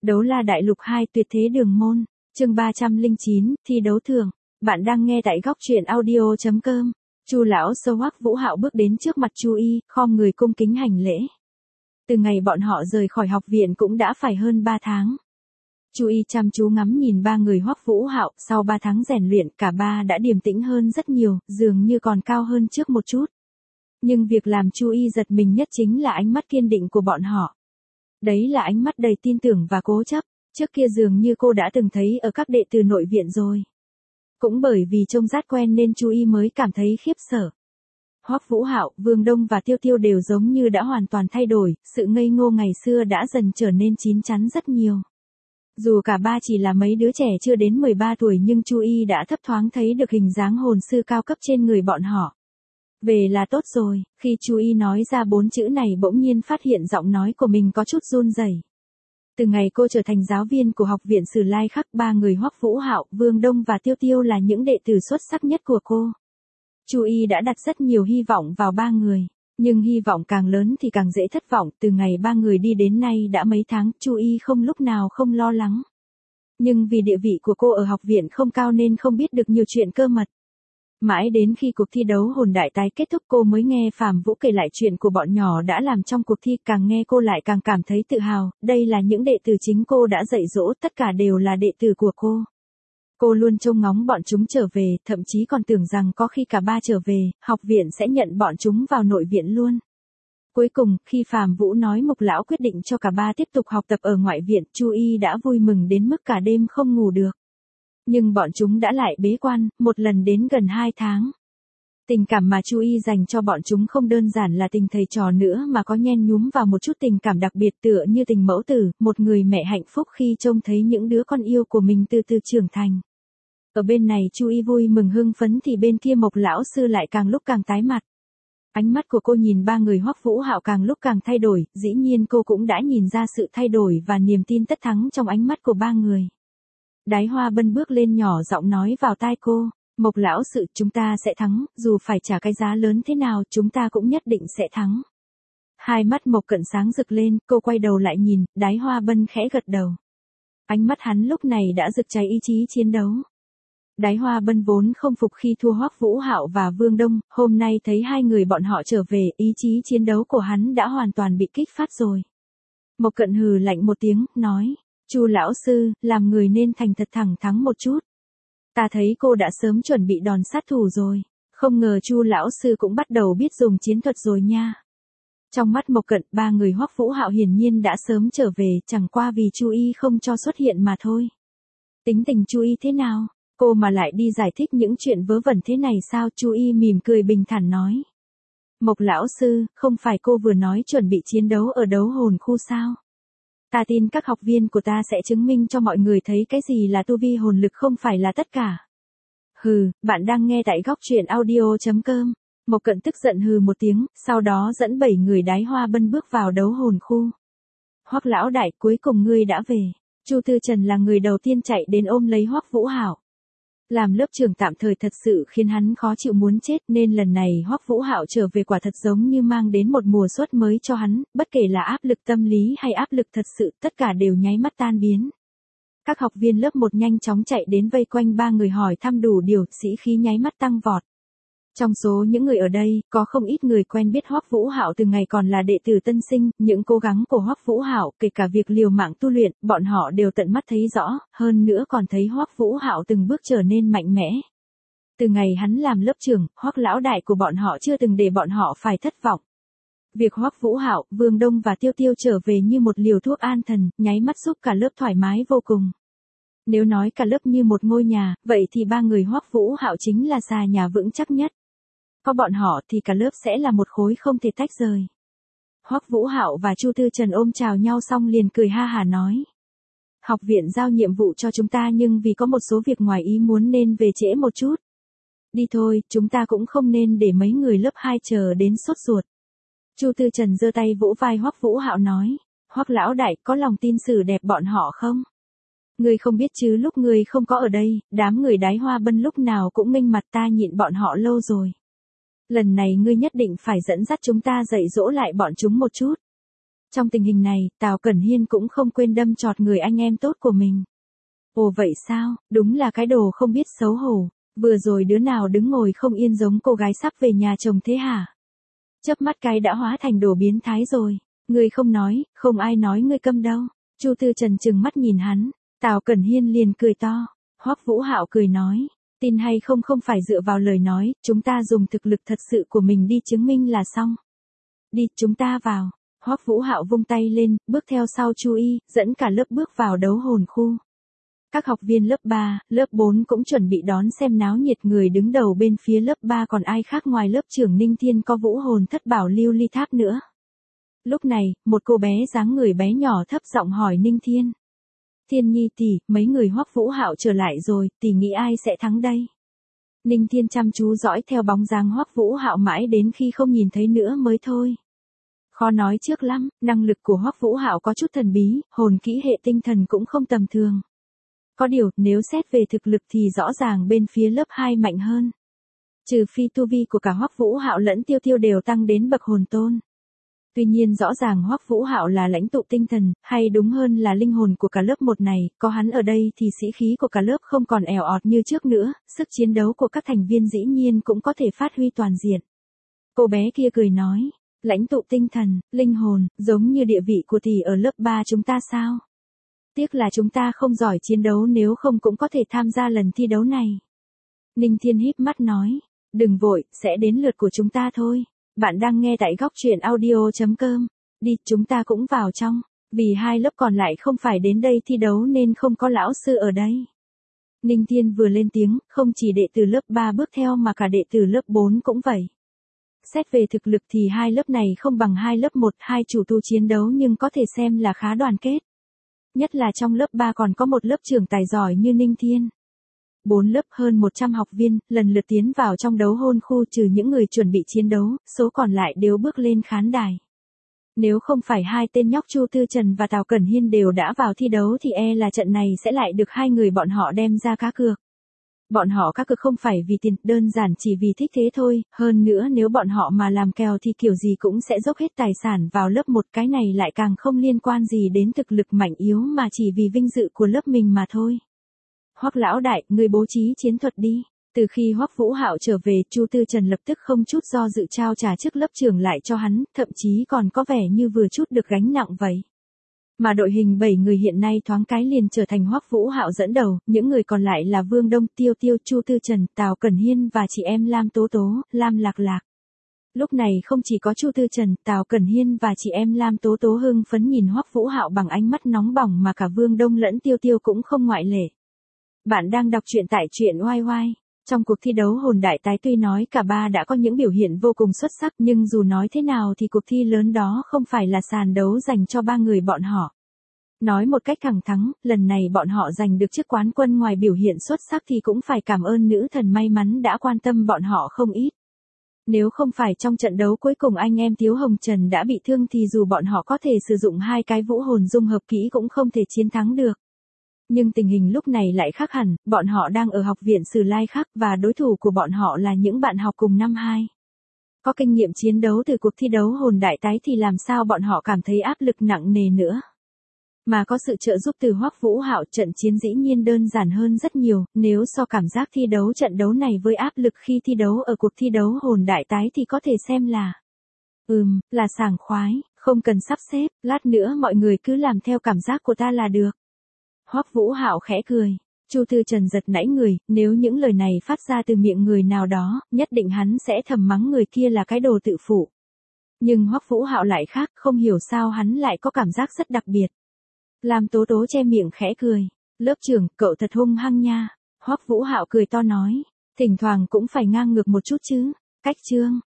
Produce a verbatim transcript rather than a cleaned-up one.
Đấu la đại lục hai tuyệt thế đường môn, chương ba trăm lẻ chín, thi đấu thường. Bạn đang nghe tại góc truyện audio chấm com. Chu lão sâu hoắc Vũ Hạo bước đến trước mặt Chu Y, khom người cung kính hành lễ. Từ ngày bọn họ rời khỏi học viện cũng đã phải hơn ba tháng. Chu Y chăm chú ngắm nhìn ba người hoắc Vũ Hạo, sau ba tháng rèn luyện, cả ba đã điềm tĩnh hơn rất nhiều, dường như còn cao hơn trước một chút. Nhưng việc làm Chu Y giật mình nhất chính là ánh mắt kiên định của bọn họ. Đấy là ánh mắt đầy tin tưởng và cố chấp, trước kia dường như cô đã từng thấy ở các đệ tử nội viện rồi. Cũng bởi vì trông rát quen nên Chu Y mới cảm thấy khiếp sợ. Hoắc Vũ Hạo, Vương Đông và Tiêu Tiêu đều giống như đã hoàn toàn thay đổi, sự ngây ngô ngày xưa đã dần trở nên chín chắn rất nhiều. Dù cả ba chỉ là mấy đứa trẻ chưa đến mười ba tuổi nhưng Chu Y đã thấp thoáng thấy được hình dáng hồn sư cao cấp trên người bọn họ. Về là tốt rồi, khi Chu Y nói ra bốn chữ này bỗng nhiên phát hiện giọng nói của mình có chút run rẩy. Từ ngày cô trở thành giáo viên của học viện Sử Lai Khắc, ba người Hoắc Vũ Hạo, Vương Đông và Tiêu Tiêu là những đệ tử xuất sắc nhất của cô. Chu Y đã đặt rất nhiều hy vọng vào ba người, nhưng hy vọng càng lớn thì càng dễ thất vọng. Từ ngày ba người đi đến nay đã mấy tháng, Chu Y không lúc nào không lo lắng. Nhưng vì địa vị của cô ở học viện không cao nên không biết được nhiều chuyện cơ mật. Mãi đến khi cuộc thi đấu hồn đại tái kết thúc cô mới nghe Phạm Vũ kể lại chuyện của bọn nhỏ đã làm trong cuộc thi, càng nghe cô lại càng cảm thấy tự hào, đây là những đệ tử chính cô đã dạy dỗ, tất cả đều là đệ tử của cô. Cô luôn trông ngóng bọn chúng trở về, thậm chí còn tưởng rằng có khi cả ba trở về, học viện sẽ nhận bọn chúng vào nội viện luôn. Cuối cùng, khi Phạm Vũ nói Mục lão quyết định cho cả ba tiếp tục học tập ở ngoại viện, Chu Y đã vui mừng đến mức cả đêm không ngủ được. Nhưng bọn chúng đã lại bế quan, một lần đến gần hai tháng. Tình cảm mà Chu Y dành cho bọn chúng không đơn giản là tình thầy trò nữa mà có nhen nhúm vào một chút tình cảm đặc biệt tựa như tình mẫu tử, một người mẹ hạnh phúc khi trông thấy những đứa con yêu của mình từ từ trưởng thành. Ở bên này Chu Y vui mừng hưng phấn thì bên kia Mộc lão sư lại càng lúc càng tái mặt. Ánh mắt của cô nhìn ba người Hoắc Vũ Hạo càng lúc càng thay đổi, dĩ nhiên cô cũng đã nhìn ra sự thay đổi và niềm tin tất thắng trong ánh mắt của ba người. Đái Hoa Bân bước lên nhỏ giọng nói vào tai cô, Mộc lão sư, chúng ta sẽ thắng, dù phải trả cái giá lớn thế nào chúng ta cũng nhất định sẽ thắng. Hai mắt Mộc Cận sáng rực lên, cô quay đầu lại nhìn, Đái Hoa Bân khẽ gật đầu. Ánh mắt hắn lúc này đã rực cháy ý chí chiến đấu. Đái Hoa Bân vốn không phục khi thua Hoắc Vũ Hạo và Vương Đông, hôm nay thấy hai người bọn họ trở về, ý chí chiến đấu của hắn đã hoàn toàn bị kích phát rồi. Mộc Cận hừ lạnh một tiếng, nói, Chu lão sư, làm người nên thành thật thẳng thắn một chút. Ta thấy cô đã sớm chuẩn bị đòn sát thủ rồi, không ngờ Chu lão sư cũng bắt đầu biết dùng chiến thuật rồi nha. Trong mắt Mộc Cận, ba người Hoắc Vũ Hạo hiển nhiên đã sớm trở về, chẳng qua vì Chu Y không cho xuất hiện mà thôi. Tính tình Chu Y thế nào? Cô mà lại đi giải thích những chuyện vớ vẩn thế này sao? Chu Y mỉm cười bình thản nói. Mộc lão sư, không phải cô vừa nói chuẩn bị chiến đấu ở đấu hồn khu sao? Ta tin các học viên của ta sẽ chứng minh cho mọi người thấy cái gì là tu vi hồn lực không phải là tất cả. Hừ, bạn đang nghe tại góc truyện audio chấm com. Mộc Cận tức giận hừ một tiếng, sau đó dẫn bảy người Đái Hoa Bân bước vào đấu hồn khu. Hoắc lão đại, cuối cùng ngươi đã về. Chu Tư Trần là người đầu tiên chạy đến ôm lấy Hoắc Vũ Hạo. Làm lớp trưởng tạm thời thật sự khiến hắn khó chịu muốn chết nên lần này Hoắc Vũ Hạo trở về quả thật giống như mang đến một mùa xuân mới cho hắn, bất kể là áp lực tâm lý hay áp lực thật sự, tất cả đều nháy mắt tan biến. Các học viên lớp một nhanh chóng chạy đến vây quanh ba người hỏi thăm đủ điều, sĩ khí nháy mắt tăng vọt. Trong số những người ở đây, có không ít người quen biết Hoắc Vũ Hạo từ ngày còn là đệ tử tân sinh, những cố gắng của Hoắc Vũ Hạo, kể cả việc liều mạng tu luyện, bọn họ đều tận mắt thấy rõ, hơn nữa còn thấy Hoắc Vũ Hạo từng bước trở nên mạnh mẽ. Từ ngày hắn làm lớp trưởng, Hoắc lão đại của bọn họ chưa từng để bọn họ phải thất vọng. Việc Hoắc Vũ Hạo, Vương Đông và Tiêu Tiêu trở về như một liều thuốc an thần, nháy mắt giúp cả lớp thoải mái vô cùng. Nếu nói cả lớp như một ngôi nhà, vậy thì ba người Hoắc Vũ Hạo chính là xà nhà vững chắc nhất. Có bọn họ thì cả lớp sẽ là một khối không thể tách rời. Hoắc Vũ Hạo và Chu Tư Trần ôm chào nhau xong liền cười ha hả nói. Học viện giao nhiệm vụ cho chúng ta nhưng vì có một số việc ngoài ý muốn nên về trễ một chút. Đi thôi, chúng ta cũng không nên để mấy người lớp hai chờ đến sốt ruột. Chu Tư Trần giơ tay vỗ vai Hoắc Vũ Hạo nói. Hoắc lão đại, có lòng tin xử đẹp bọn họ không? Ngươi không biết chứ, lúc ngươi không có ở đây, đám người Đái Hoa Bân lúc nào cũng nghênh mặt ta nhịn bọn họ lâu rồi. Lần này ngươi nhất định phải dẫn dắt chúng ta dạy dỗ lại bọn chúng một chút. Trong tình hình này, Tào Cẩn Hiên cũng không quên đâm chọt người anh em tốt của mình. Ồ vậy sao, đúng là cái đồ không biết xấu hổ, vừa rồi đứa nào đứng ngồi không yên giống cô gái sắp về nhà chồng thế hả? Chớp mắt cái đã hóa thành đồ biến thái rồi, ngươi không nói, không ai nói ngươi câm đâu. Chu Tư Trần trừng mắt nhìn hắn, Tào Cẩn Hiên liền cười to, Hoắc Vũ Hạo cười nói, tin hay không không phải dựa vào lời nói, chúng ta dùng thực lực thật sự của mình đi chứng minh là xong. Đi, chúng ta vào. Hoắc Vũ Hạo vung tay lên, bước theo sau Chu Y, dẫn cả lớp bước vào đấu hồn khu. Các học viên lớp ba, lớp bốn cũng chuẩn bị đón xem náo nhiệt, người đứng đầu bên phía lớp ba còn ai khác ngoài lớp trưởng Ninh Thiên có vũ hồn thất bảo Lưu Ly Tháp nữa. Lúc này, một cô bé dáng người bé nhỏ thấp giọng hỏi Ninh Thiên. Thiên Nhi tỷ, mấy người Hoắc Vũ Hạo trở lại rồi, tỷ nghĩ ai sẽ thắng đây? Ninh Thiên chăm chú dõi theo bóng dáng Hoắc Vũ Hạo mãi đến khi không nhìn thấy nữa mới thôi. Khó nói trước lắm, năng lực của Hoắc Vũ Hạo có chút thần bí, hồn kỹ hệ tinh thần cũng không tầm thường. Có điều, nếu xét về thực lực thì rõ ràng bên phía lớp hai mạnh hơn. Trừ phi tu vi của cả Hoắc Vũ Hạo lẫn Tiêu Tiêu đều tăng đến bậc hồn tôn. Tuy nhiên rõ ràng Hoắc Vũ Hạo là lãnh tụ tinh thần, hay đúng hơn là linh hồn của cả lớp một này, có hắn ở đây thì sĩ khí của cả lớp không còn èo ọt như trước nữa, sức chiến đấu của các thành viên dĩ nhiên cũng có thể phát huy toàn diện. Cô bé kia cười nói, lãnh tụ tinh thần, linh hồn, giống như địa vị của tỷ ở lớp ba chúng ta sao? Tiếc là chúng ta không giỏi chiến đấu, nếu không cũng có thể tham gia lần thi đấu này. Ninh Thiên híp mắt nói, đừng vội, sẽ đến lượt của chúng ta thôi. Bạn đang nghe tại góc truyện audio chấm com. Đi, chúng ta cũng vào trong. Vì hai lớp còn lại không phải đến đây thi đấu nên không có lão sư ở đây. Ninh Thiên vừa lên tiếng, không chỉ đệ tử lớp ba bước theo mà cả đệ tử lớp bốn cũng vậy. Xét về thực lực thì hai lớp này không bằng hai lớp một, hai chủ tu chiến đấu nhưng có thể xem là khá đoàn kết. Nhất là trong lớp ba còn có một lớp trưởng tài giỏi như Ninh Thiên. Bốn lớp hơn một trăm học viên, lần lượt tiến vào trong đấu hồn khu, trừ những người chuẩn bị chiến đấu, số còn lại đều bước lên khán đài. Nếu không phải hai tên nhóc Chu Tư Trần và Tào Cẩn Hiên đều đã vào thi đấu thì e là trận này sẽ lại được hai người bọn họ đem ra cá cược. Bọn họ cá cược không phải vì tiền, đơn giản chỉ vì thích thế thôi, hơn nữa nếu bọn họ mà làm kèo thì kiểu gì cũng sẽ dốc hết tài sản vào lớp một, cái này lại càng không liên quan gì đến thực lực mạnh yếu mà chỉ vì vinh dự của lớp mình mà thôi. Hoắc lão đại, người bố trí chiến thuật đi. Từ khi Hoắc Vũ Hạo trở về, Chu Tư Trần lập tức không chút do dự trao trả chức lớp trưởng lại cho hắn, thậm chí còn có vẻ như vừa chút được gánh nặng vậy. Mà đội hình bảy người hiện nay thoáng cái liền trở thành Hoắc Vũ Hạo dẫn đầu, những người còn lại là Vương Đông, Tiêu Tiêu, Chu Tư Trần, Tào Cẩn Hiên và chị em Lam Tố Tố, Lam Lạc Lạc. Lúc này không chỉ có Chu Tư Trần, Tào Cẩn Hiên và chị em Lam Tố Tố hưng phấn nhìn Hoắc Vũ Hạo bằng ánh mắt nóng bỏng, mà cả Vương Đông lẫn Tiêu Tiêu cũng không ngoại lệ. Bạn đang đọc truyện tại truyện oai oai. Trong cuộc thi đấu hồn đại tái, tuy nói cả ba đã có những biểu hiện vô cùng xuất sắc, nhưng dù nói thế nào thì cuộc thi lớn đó không phải là sàn đấu dành cho ba người bọn họ. Nói một cách thẳng thắn, lần này bọn họ giành được chức quán quân, ngoài biểu hiện xuất sắc thì cũng phải cảm ơn nữ thần may mắn đã quan tâm bọn họ không ít. Nếu không phải trong trận đấu cuối cùng anh em Tiếu Hồng Trần đã bị thương thì dù bọn họ có thể sử dụng hai cái vũ hồn dung hợp kỹ cũng không thể chiến thắng được. Nhưng tình hình lúc này lại khác hẳn, bọn họ đang ở học viện Sử Lai Khắc và đối thủ của bọn họ là những bạn học cùng năm hai. Có kinh nghiệm chiến đấu từ cuộc thi đấu hồn đại tái thì làm sao bọn họ cảm thấy áp lực nặng nề nữa. Mà có sự trợ giúp từ Hoắc Vũ Hạo, trận chiến dĩ nhiên đơn giản hơn rất nhiều, nếu so cảm giác thi đấu trận đấu này với áp lực khi thi đấu ở cuộc thi đấu hồn đại tái thì có thể xem là Ừm, là sảng khoái, không cần sắp xếp, lát nữa mọi người cứ làm theo cảm giác của ta là được. Hoắc Vũ Hạo khẽ cười. Chu Tư Trần giật nảy người, nếu những lời này phát ra từ miệng người nào đó, nhất định hắn sẽ thầm mắng người kia là cái đồ tự phụ. Nhưng Hoắc Vũ Hạo lại khác, không hiểu sao hắn lại có cảm giác rất đặc biệt. Lam Tố Tố che miệng khẽ cười. Lớp trưởng, cậu thật hung hăng nha. Hoắc Vũ Hạo cười to nói, thỉnh thoảng cũng phải ngang ngược một chút chứ. Cách chương.